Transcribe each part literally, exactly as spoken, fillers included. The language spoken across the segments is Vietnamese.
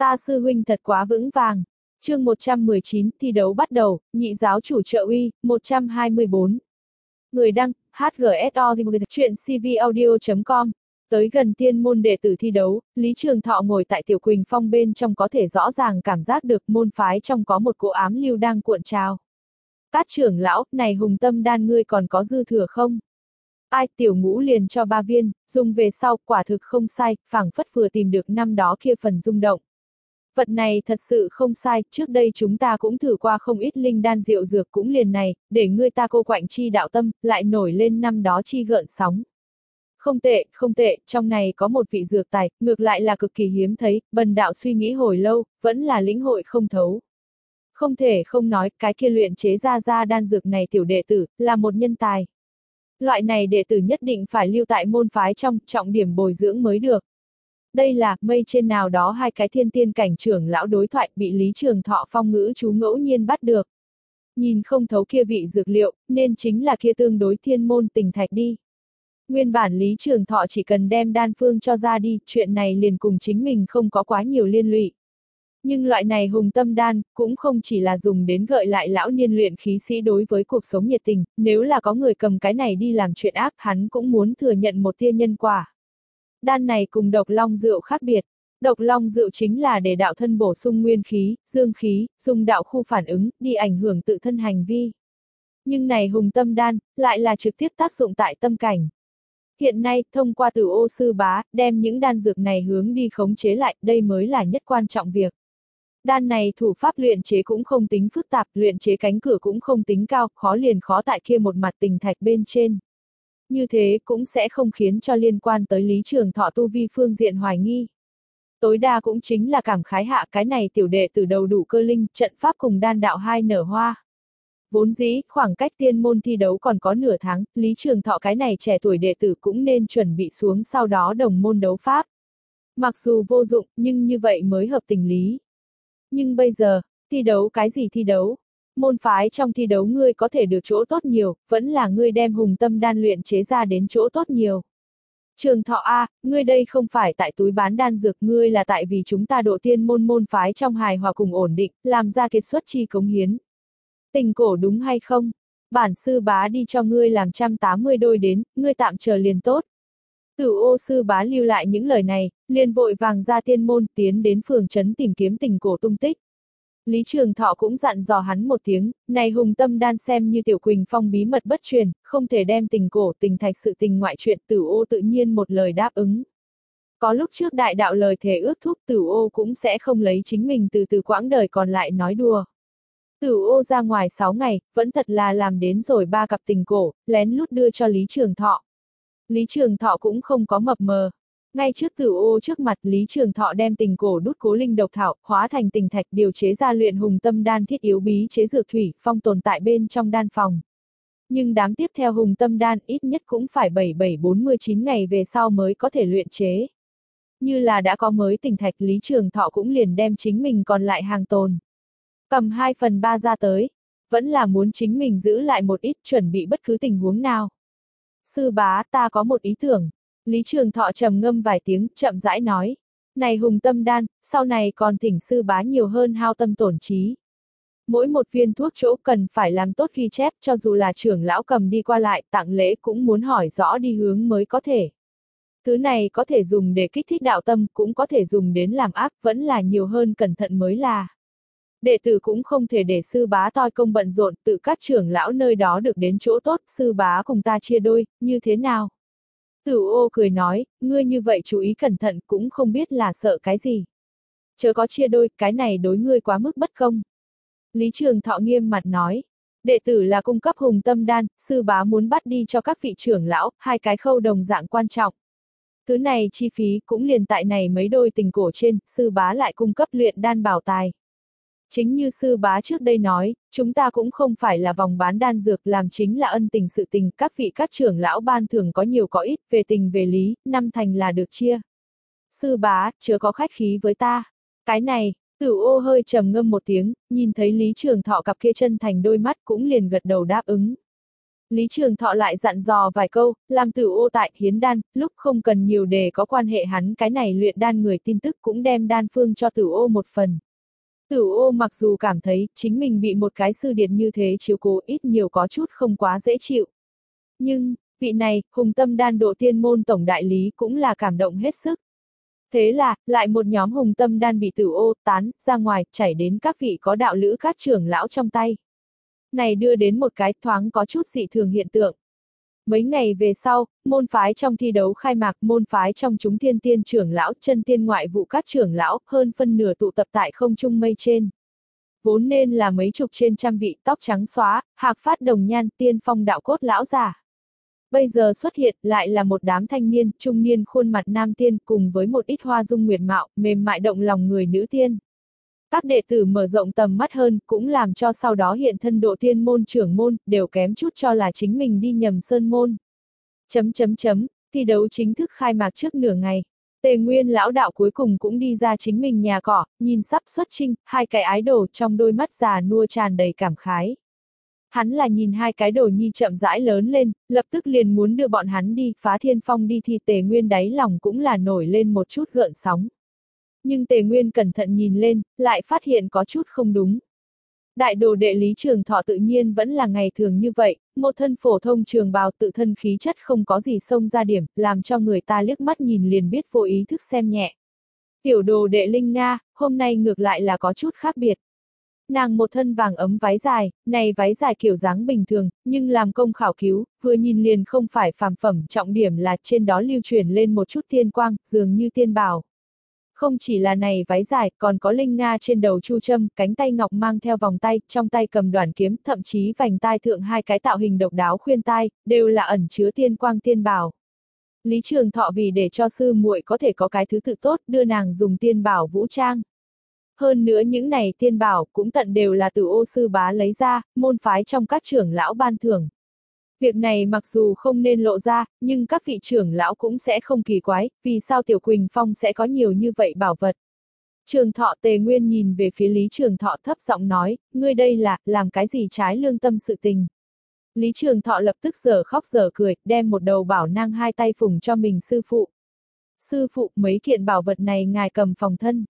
Ta sư huynh thật quá vững vàng. Chương một trăm mười chín, thi đấu bắt đầu, nhị giáo chủ trợ uy, một trăm hai mươi bốn. Người đăng, hát giê ét o, chuyện c v audio chấm com. Tới gần tiên môn đệ tử thi đấu, Lý Trường Thọ ngồi tại Tiểu Quỳnh Phong bên trong có thể rõ ràng cảm giác được môn phái trong có một cỗ ám lưu đang cuộn trào. Cát trưởng lão, này hùng tâm đan ngươi còn có dư thừa không? Ai, Tiểu Ngũ liền cho ba viên, dùng về sau, quả thực không sai, phảng phất vừa tìm được năm đó kia phần rung động. Vật này thật sự không sai, trước đây chúng ta cũng thử qua không ít linh đan diệu dược cũng liền này, để ngươi ta cô quạnh chi đạo tâm, lại nổi lên năm đó chi gợn sóng. Không tệ, không tệ, trong này có một vị dược tài, ngược lại là cực kỳ hiếm thấy, bần đạo suy nghĩ hồi lâu, vẫn là lĩnh hội không thấu. Không thể không nói, cái kia luyện chế ra ra đan dược này tiểu đệ tử, là một nhân tài. Loại này đệ tử nhất định phải lưu tại môn phái trong, trọng điểm bồi dưỡng mới được. Đây là, mây trên nào đó hai cái thiên tiên cảnh trưởng lão đối thoại bị Lý Trường Thọ phong ngữ chú ngẫu nhiên bắt được. Nhìn không thấu kia vị dược liệu, nên chính là kia tương đối thiên môn tình thạch đi. Nguyên bản Lý Trường Thọ chỉ cần đem đan phương cho ra đi, chuyện này liền cùng chính mình không có quá nhiều liên lụy. Nhưng loại này hùng tâm đan, cũng không chỉ là dùng đến gợi lại lão niên luyện khí sĩ đối với cuộc sống nhiệt tình, nếu là có người cầm cái này đi làm chuyện ác, hắn cũng muốn thừa nhận một tia nhân quả. Đan này cùng độc long rượu khác biệt. Độc long rượu chính là để đạo thân bổ sung nguyên khí, dương khí, dùng đạo khu phản ứng, đi ảnh hưởng tự thân hành vi. Nhưng này hùng tâm đan, lại là trực tiếp tác dụng tại tâm cảnh. Hiện nay, thông qua Tử Ô sư bá, đem những đan dược này hướng đi khống chế lại, đây mới là nhất quan trọng việc. Đan này thủ pháp luyện chế cũng không tính phức tạp, luyện chế cánh cửa cũng không tính cao, khó liền khó tại kia một mặt tình thạch bên trên. Như thế cũng sẽ không khiến cho liên quan tới Lý Trường Thọ tu vi phương diện hoài nghi. Tối đa cũng chính là cảm khái hạ cái này tiểu đệ từ đầu đủ cơ linh, trận pháp cùng đan đạo hai nở hoa. Vốn dĩ, khoảng cách tiên môn thi đấu còn có nửa tháng, Lý Trường Thọ cái này trẻ tuổi đệ tử cũng nên chuẩn bị xuống sau đó đồng môn đấu pháp. Mặc dù vô dụng, nhưng như vậy mới hợp tình lý. Nhưng bây giờ, thi đấu cái gì thi đấu? Môn phái trong thi đấu ngươi có thể được chỗ tốt nhiều, vẫn là ngươi đem hùng tâm đan luyện chế ra đến chỗ tốt nhiều. Trường Thọ A, ngươi đây không phải tại túi bán đan dược, ngươi là tại vì chúng ta độ tiên môn môn phái trong hài hòa cùng ổn định, làm ra kiệt xuất chi cống hiến. Tình cổ đúng hay không? Bản sư bá đi cho ngươi làm một trăm tám mươi đôi đến, ngươi tạm chờ liền tốt. Tử Ô sư bá lưu lại những lời này, liền vội vàng ra tiên môn tiến đến phường trấn tìm kiếm tình cổ tung tích. Lý Trường Thọ cũng dặn dò hắn một tiếng, này hùng tâm đan xem như Tiểu Quỳnh Phong bí mật bất truyền, không thể đem tình cổ tình thạch sự tình ngoại chuyện. Tử Ô tự nhiên một lời đáp ứng. Có lúc trước đại đạo lời thề ước thúc, Tử Ô cũng sẽ không lấy chính mình từ từ quãng đời còn lại nói đùa. Tử Ô ra ngoài sáu ngày, vẫn thật là làm đến rồi ba cặp tình cổ, lén lút đưa cho Lý Trường Thọ. Lý Trường Thọ cũng không có mập mờ. Ngay trước Tử Ô trước mặt, Lý Trường Thọ đem tình cổ đút cố linh độc thảo, hóa thành tình thạch, điều chế ra luyện hùng tâm đan thiết yếu bí chế dược thủy, phong tồn tại bên trong đan phòng. Nhưng đám tiếp theo hùng tâm đan ít nhất cũng phải bảy bảy bốn mươi chín ngày về sau mới có thể luyện chế. Như là đã có mới tình thạch, Lý Trường Thọ cũng liền đem chính mình còn lại hàng tồn. Cầm hai phần ba ra tới, vẫn là muốn chính mình giữ lại một ít, chuẩn bị bất cứ tình huống nào. Sư bá, ta có một ý tưởng. Lý Trường Thọ trầm ngâm vài tiếng, chậm rãi nói. Này hùng tâm đan, sau này còn thỉnh sư bá nhiều hơn hao tâm tổn trí. Mỗi một viên thuốc chỗ cần phải làm tốt ghi chép, cho dù là trưởng lão cầm đi qua lại, tặng lễ cũng muốn hỏi rõ đi hướng mới có thể. Thứ này có thể dùng để kích thích đạo tâm, cũng có thể dùng đến làm ác, vẫn là nhiều hơn cẩn thận mới là. Đệ tử cũng không thể để sư bá toi công bận rộn, tự các trưởng lão nơi đó được đến chỗ tốt, sư bá cùng ta chia đôi, như thế nào? Tử Ô cười nói, ngươi như vậy chú ý cẩn thận cũng không biết là sợ cái gì. Chớ có chia đôi, cái này đối ngươi quá mức bất công. Lý Trường Thọ nghiêm mặt nói, đệ tử là cung cấp hùng tâm đan, sư bá muốn bắt đi cho các vị trưởng lão, hai cái khâu đồng dạng quan trọng. Thứ này chi phí cũng liền tại này mấy đôi tình cổ trên, sư bá lại cung cấp luyện đan bảo tài. Chính như sư bá trước đây nói, chúng ta cũng không phải là vòng bán đan dược, làm chính là ân tình sự tình, các vị các trưởng lão ban thưởng có nhiều có ít, về tình về lý, năm thành là được chia. Sư bá, chớ có khách khí với ta. Cái này, Tử Ô hơi trầm ngâm một tiếng, nhìn thấy Lý Trường Thọ cặp kia chân thành đôi mắt cũng liền gật đầu đáp ứng. Lý Trường Thọ lại dặn dò vài câu, làm Tử Ô tại hiến đan, lúc không cần nhiều đề có quan hệ hắn cái này luyện đan người tin tức cũng đem đan phương cho Tử Ô một phần. Tử Ô mặc dù cảm thấy chính mình bị một cái sư điệt như thế chiếu cố ít nhiều có chút không quá dễ chịu. Nhưng, vị này, hùng tâm đan độ tiên môn tổng đại lý cũng là cảm động hết sức. Thế là, lại một nhóm hùng tâm đan bị Tử Ô tán ra ngoài, chảy đến các vị có đạo lữ các trưởng lão trong tay. Này đưa đến một cái thoáng có chút dị thường hiện tượng. Mấy ngày về sau, môn phái trong thi đấu khai mạc, môn phái trong chúng thiên tiên trưởng lão, chân tiên ngoại vụ các trưởng lão, hơn phân nửa tụ tập tại không trung mây trên. Vốn nên là mấy chục trên trăm vị tóc trắng xóa, hạc phát đồng nhan, tiên phong đạo cốt lão già. Bây giờ xuất hiện lại là một đám thanh niên, trung niên khuôn mặt nam tiên cùng với một ít hoa dung nguyệt mạo, mềm mại động lòng người nữ tiên. Các đệ tử mở rộng tầm mắt hơn, cũng làm cho sau đó hiện thân độ tiên môn trưởng môn, đều kém chút cho là chính mình đi nhầm sơn môn. Chấm chấm chấm, thi đấu chính thức khai mạc trước nửa ngày. Tề Nguyên lão đạo cuối cùng cũng đi ra chính mình nhà cỏ, nhìn sắp xuất chinh, hai cái ái đồ trong đôi mắt già nua tràn đầy cảm khái. Hắn là nhìn hai cái đồ nhi chậm rãi lớn lên, lập tức liền muốn đưa bọn hắn đi, phá thiên phong đi thì Tề Nguyên đáy lòng cũng là nổi lên một chút gợn sóng. Nhưng Tề Nguyên cẩn thận nhìn lên, lại phát hiện có chút không đúng. Đại đồ đệ Lý Trường Thọ tự nhiên vẫn là ngày thường như vậy, một thân phổ thông trường bào tự thân khí chất không có gì xông ra điểm, làm cho người ta liếc mắt nhìn liền biết vô ý thức xem nhẹ. Tiểu đồ đệ Linh Nga, hôm nay ngược lại là có chút khác biệt. Nàng một thân vàng ấm váy dài, này váy dài kiểu dáng bình thường, nhưng làm công khảo cứu, vừa nhìn liền không phải phàm phẩm, trọng điểm là trên đó lưu truyền lên một chút tiên quang, dường như tiên bảo. Không chỉ là này váy dài, còn có Linh Nga trên đầu chu châm, cánh tay ngọc mang theo vòng tay, trong tay cầm đoản kiếm, thậm chí vành tai thượng hai cái tạo hình độc đáo khuyên tai, đều là ẩn chứa tiên quang tiên bảo. Lý Trường Thọ vì để cho sư muội có thể có cái thứ tự tốt, đưa nàng dùng tiên bảo vũ trang. Hơn nữa những này tiên bảo cũng tận đều là từ Ô sư bá lấy ra, môn phái trong các trưởng lão ban thưởng. Việc này mặc dù không nên lộ ra, nhưng các vị trưởng lão cũng sẽ không kỳ quái, vì sao Tiểu Quỳnh Phong sẽ có nhiều như vậy bảo vật. Trường Thọ Tề Nguyên nhìn về phía Lý Trường Thọ thấp giọng nói, ngươi đây là, làm cái gì trái lương tâm sự tình. Lý Trường Thọ lập tức giở khóc giở cười, đem một đầu bảo nang hai tay phùng cho mình sư phụ. Sư phụ, mấy kiện bảo vật này ngài cầm phòng thân.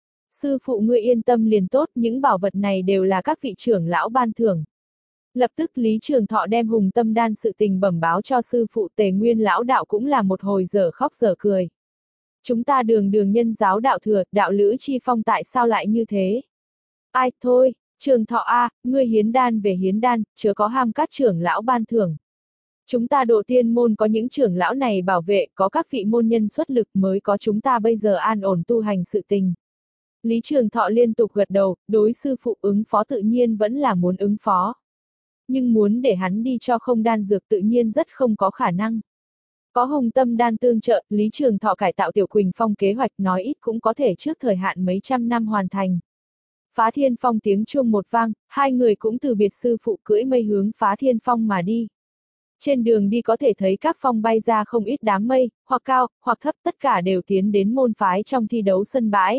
Sư phụ ngươi yên tâm liền tốt, những bảo vật này đều là các vị trưởng lão ban thưởng. Lập tức Lý Trường Thọ đem hùng tâm đan sự tình bẩm báo cho sư phụ Tề Nguyên lão đạo cũng là một hồi giở khóc giở cười. Chúng ta đường đường nhân giáo đạo thừa, đạo lữ chi phong tại sao lại như thế? Ai thôi, Trường Thọ a, ngươi hiến đan về hiến đan, chớ có ham các trưởng lão ban thưởng. Chúng ta độ tiên môn có những trưởng lão này bảo vệ, có các vị môn nhân xuất lực mới có chúng ta bây giờ an ổn tu hành sự tình. Lý Trường Thọ liên tục gật đầu, đối sư phụ ứng phó tự nhiên vẫn là muốn ứng phó. Nhưng muốn để hắn đi cho không đan dược tự nhiên rất không có khả năng. Có hùng tâm đan tương trợ, Lý Trường Thọ cải tạo Tiểu Quỳnh Phong kế hoạch nói ít cũng có thể trước thời hạn mấy trăm năm hoàn thành. Phá Thiên Phong tiếng chuông một vang, hai người cũng từ biệt sư phụ cưỡi mây hướng Phá Thiên Phong mà đi. Trên đường đi có thể thấy các phong bay ra không ít đám mây, hoặc cao, hoặc thấp tất cả đều tiến đến môn phái trong thi đấu sân bãi.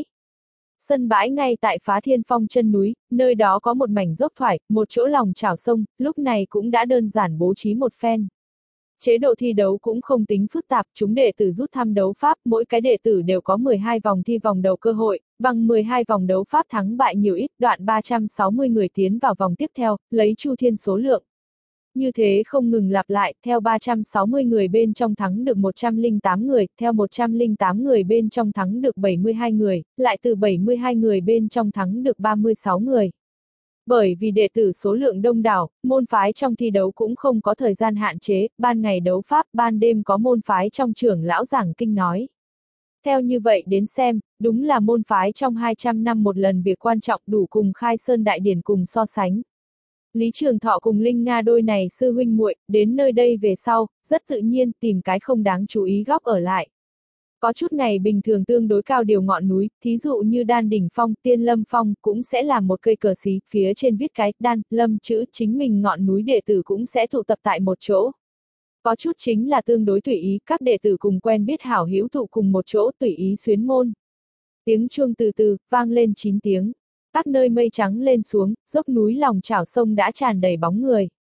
Sân bãi ngay tại Phá Thiên Phong chân núi, nơi đó có một mảnh dốc thoải, một chỗ lòng chảo sông, lúc này cũng đã đơn giản bố trí một phen. Chế độ thi đấu cũng không tính phức tạp, chúng đệ tử rút thăm đấu pháp, mỗi cái đệ tử đều có mười hai vòng thi vòng đầu cơ hội, bằng mười hai vòng đấu pháp thắng bại nhiều ít, đoạn ba trăm sáu mươi người tiến vào vòng tiếp theo, lấy chu thiên số lượng. Như thế không ngừng lặp lại, theo ba trăm sáu mươi người bên trong thắng được một trăm lẻ tám người, theo một trăm lẻ tám người bên trong thắng được bảy mươi hai người, lại từ bảy mươi hai người bên trong thắng được ba mươi sáu người. Bởi vì đệ tử số lượng đông đảo, môn phái trong thi đấu cũng không có thời gian hạn chế, ban ngày đấu pháp, ban đêm có môn phái trong trưởng lão giảng kinh nói. Theo như vậy đến xem, đúng là môn phái trong hai trăm năm một lần việc quan trọng đủ cùng khai sơn đại điển cùng so sánh. Lý Trường Thọ cùng Linh Nga đôi này sư huynh muội đến nơi đây về sau, rất tự nhiên tìm cái không đáng chú ý góc ở lại. Có chút ngày bình thường tương đối cao điều ngọn núi, thí dụ như Đan Đỉnh Phong, Tiên Lâm Phong cũng sẽ làm một cây cờ xí, phía trên viết cái Đan, Lâm chữ, chính mình ngọn núi đệ tử cũng sẽ tụ tập tại một chỗ. Có chút chính là tương đối tùy ý, các đệ tử cùng quen biết hảo hữu tụ cùng một chỗ tùy ý xuyến môn. Tiếng chuông từ từ, vang lên chín tiếng. Các nơi mây trắng lên xuống, dốc núi lòng chảo sông đã tràn đầy bóng người.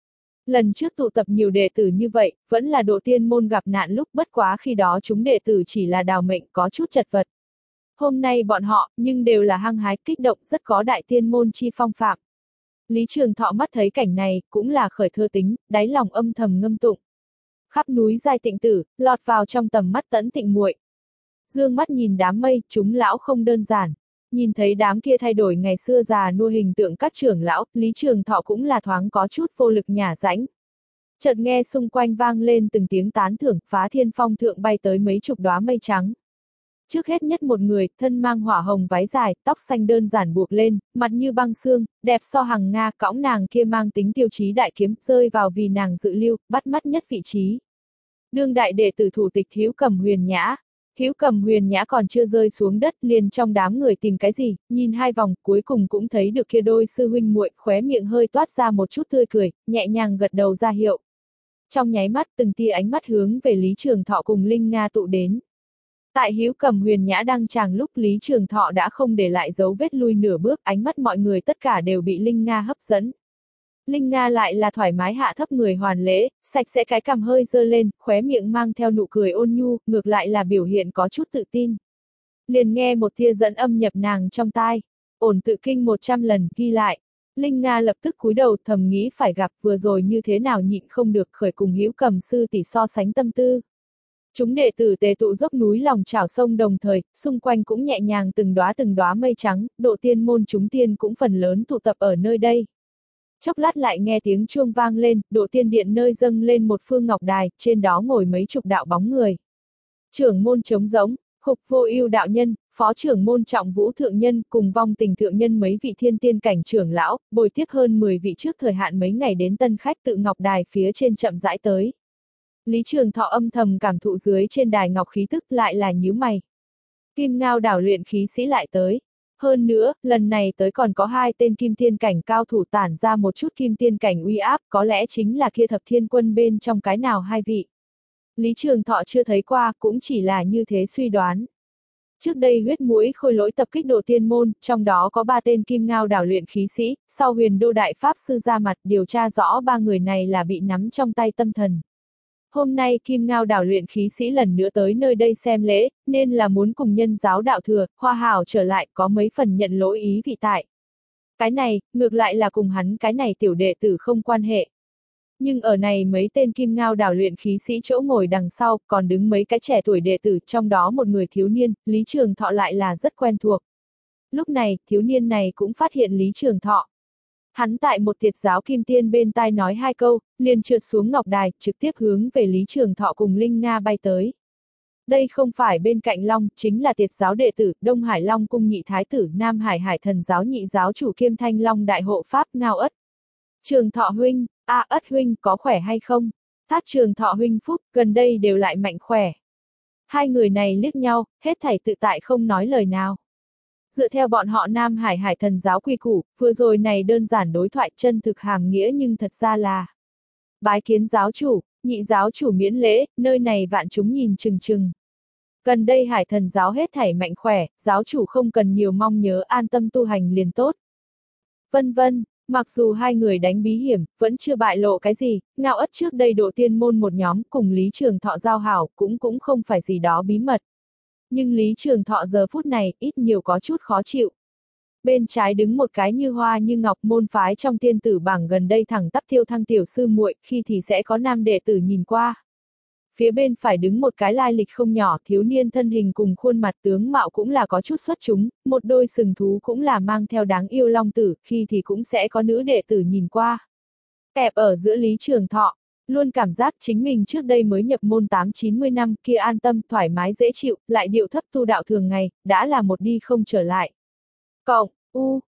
Lần trước tụ tập nhiều đệ tử như vậy, vẫn là độ tiên môn gặp nạn lúc, bất quá khi đó chúng đệ tử chỉ là đào mệnh, có chút chật vật. Hôm nay bọn họ, nhưng đều là hăng hái, kích động, rất có đại tiên môn chi phong phạm. Lý Trường Thọ mắt thấy cảnh này, cũng là khởi thơ tính, đáy lòng âm thầm ngâm tụng. Khắp núi giai tịnh tử, lọt vào trong tầm mắt Tẫn Tịnh muội. Dương mắt nhìn đám mây, chúng lão không đơn giản. Nhìn thấy đám kia thay đổi ngày xưa già nua hình tượng các trưởng lão, Lý Trường Thọ cũng là thoáng có chút vô lực nhả rãnh. Chợt nghe xung quanh vang lên từng tiếng tán thưởng, phá thiên phong thượng bay tới mấy chục đóa mây trắng. Trước hết nhất một người, thân mang hỏa hồng váy dài, tóc xanh đơn giản buộc lên, mặt như băng xương, đẹp so hằng nga, cõng nàng kia mang tính tiêu chí đại kiếm, rơi vào vì nàng dự lưu, bắt mắt nhất vị trí. Đương đại đệ tử thủ tịch Hữu Cầm Huyền Nhã. Hữu Cầm Huyền Nhã còn chưa rơi xuống đất, liền trong đám người tìm cái gì, nhìn hai vòng, cuối cùng cũng thấy được kia đôi sư huynh muội, khóe miệng hơi toát ra một chút tươi cười, nhẹ nhàng gật đầu ra hiệu. Trong nháy mắt, từng tia ánh mắt hướng về Lý Trường Thọ cùng Linh Nga tụ đến. Tại Hữu Cầm Huyền Nhã đăng tràng lúc, Lý Trường Thọ đã không để lại dấu vết lui nửa bước, ánh mắt mọi người tất cả đều bị Linh Nga hấp dẫn. Linh Nga lại là thoải mái hạ thấp người hoàn lễ, sạch sẽ cái cằm hơi dơ lên, khóe miệng mang theo nụ cười ôn nhu, ngược lại là biểu hiện có chút tự tin. Liền nghe một tia dẫn âm nhập nàng trong tai, ổn tự kinh một trăm lần, ghi lại. Linh Nga lập tức cúi đầu thầm nghĩ phải gặp, vừa rồi như thế nào nhịn không được khởi cùng Hữu Cầm sư tỷ so sánh tâm tư. Chúng đệ tử tề tụ dốc núi lòng chảo sông đồng thời, xung quanh cũng nhẹ nhàng từng đóa từng đóa mây trắng, độ tiên môn chúng tiên cũng phần lớn tụ tập ở nơi đây. Chốc lát lại nghe tiếng chuông vang lên, độ tiên điện nơi dâng lên một phương ngọc đài, trên đó ngồi mấy chục đạo bóng người. Trưởng môn trống rỗng, Khục Vô Ưu đạo nhân, phó trưởng môn Trọng Vũ thượng nhân cùng Vong Tình thượng nhân mấy vị thiên tiên cảnh trưởng lão, bồi tiếp hơn mười vị trước thời hạn mấy ngày đến tân khách tự ngọc đài phía trên chậm rãi tới. Lý Trường Thọ âm thầm cảm thụ dưới trên đài ngọc khí tức, lại là nhíu mày. Kim Ngao đảo luyện khí sĩ lại tới. Hơn nữa, lần này tới còn có hai tên kim tiên cảnh cao thủ tản ra một chút kim tiên cảnh uy áp, có lẽ chính là kia thập thiên quân bên trong cái nào hai vị. Lý Trường Thọ chưa thấy qua, cũng chỉ là như thế suy đoán. Trước đây huyết mũi khôi lỗi tập kích độ tiên môn, trong đó có ba tên Kim Ngao đảo luyện khí sĩ, sau Huyền Đô đại pháp sư ra mặt điều tra rõ ba người này là bị nắm trong tay tâm thần. Hôm nay Kim Ngao đảo luyện khí sĩ lần nữa tới nơi đây xem lễ, nên là muốn cùng nhân giáo đạo thừa, Hoa Hảo trở lại, có mấy phần nhận lỗi ý vị tại. Cái này, ngược lại là cùng hắn cái này tiểu đệ tử không quan hệ. Nhưng ở này mấy tên Kim Ngao đảo luyện khí sĩ chỗ ngồi đằng sau, còn đứng mấy cái trẻ tuổi đệ tử, trong đó một người thiếu niên, Lý Trường Thọ lại là rất quen thuộc. Lúc này, thiếu niên này cũng phát hiện Lý Trường Thọ. Hắn tại một tiệt giáo kim tiên bên tai nói hai câu, liền trượt xuống ngọc đài, trực tiếp hướng về Lý Trường Thọ cùng Linh Nga bay tới. Đây không phải bên cạnh Long, chính là tiệt giáo đệ tử, Đông Hải Long cung nhị thái tử, Nam Hải Hải thần giáo nhị giáo chủ kiêm Thanh Long đại hộ pháp Ngao Ất. Trường Thọ huynh, a à, Ất huynh, có khỏe hay không? Thác Trường Thọ huynh phúc, gần đây đều lại mạnh khỏe. Hai người này liếc nhau, hết thảy tự tại không nói lời nào. Dựa theo bọn họ Nam Hải Hải thần giáo quy củ, vừa rồi này đơn giản đối thoại chân thực hàm nghĩa nhưng thật ra là bái kiến giáo chủ, nhị giáo chủ miễn lễ, nơi này vạn chúng nhìn chừng chừng. Gần đây Hải thần giáo hết thảy mạnh khỏe, giáo chủ không cần nhiều mong nhớ, an tâm tu hành liền tốt. Vân vân, mặc dù hai người đánh bí hiểm, vẫn chưa bại lộ cái gì, Ngao Ất trước đây độ tiên môn một nhóm cùng Lý Trường Thọ giao hảo cũng cũng không phải gì đó bí mật. Nhưng Lý Trường Thọ giờ phút này, ít nhiều có chút khó chịu. Bên trái đứng một cái như hoa như ngọc môn phái trong tiên tử bảng gần đây thẳng tắp thiêu thăng tiểu sư muội, khi thì sẽ có nam đệ tử nhìn qua. Phía bên phải đứng một cái lai lịch không nhỏ, thiếu niên thân hình cùng khuôn mặt tướng mạo cũng là có chút xuất chúng, một đôi sừng thú cũng là mang theo đáng yêu long tử, khi thì cũng sẽ có nữ đệ tử nhìn qua. Kẹp ở giữa Lý Trường Thọ, luôn cảm giác chính mình trước đây mới nhập môn tám chín mươi năm kia an tâm, thoải mái dễ chịu, lại điệu thấp tu đạo thường ngày, đã là một đi không trở lại. Cộng, u,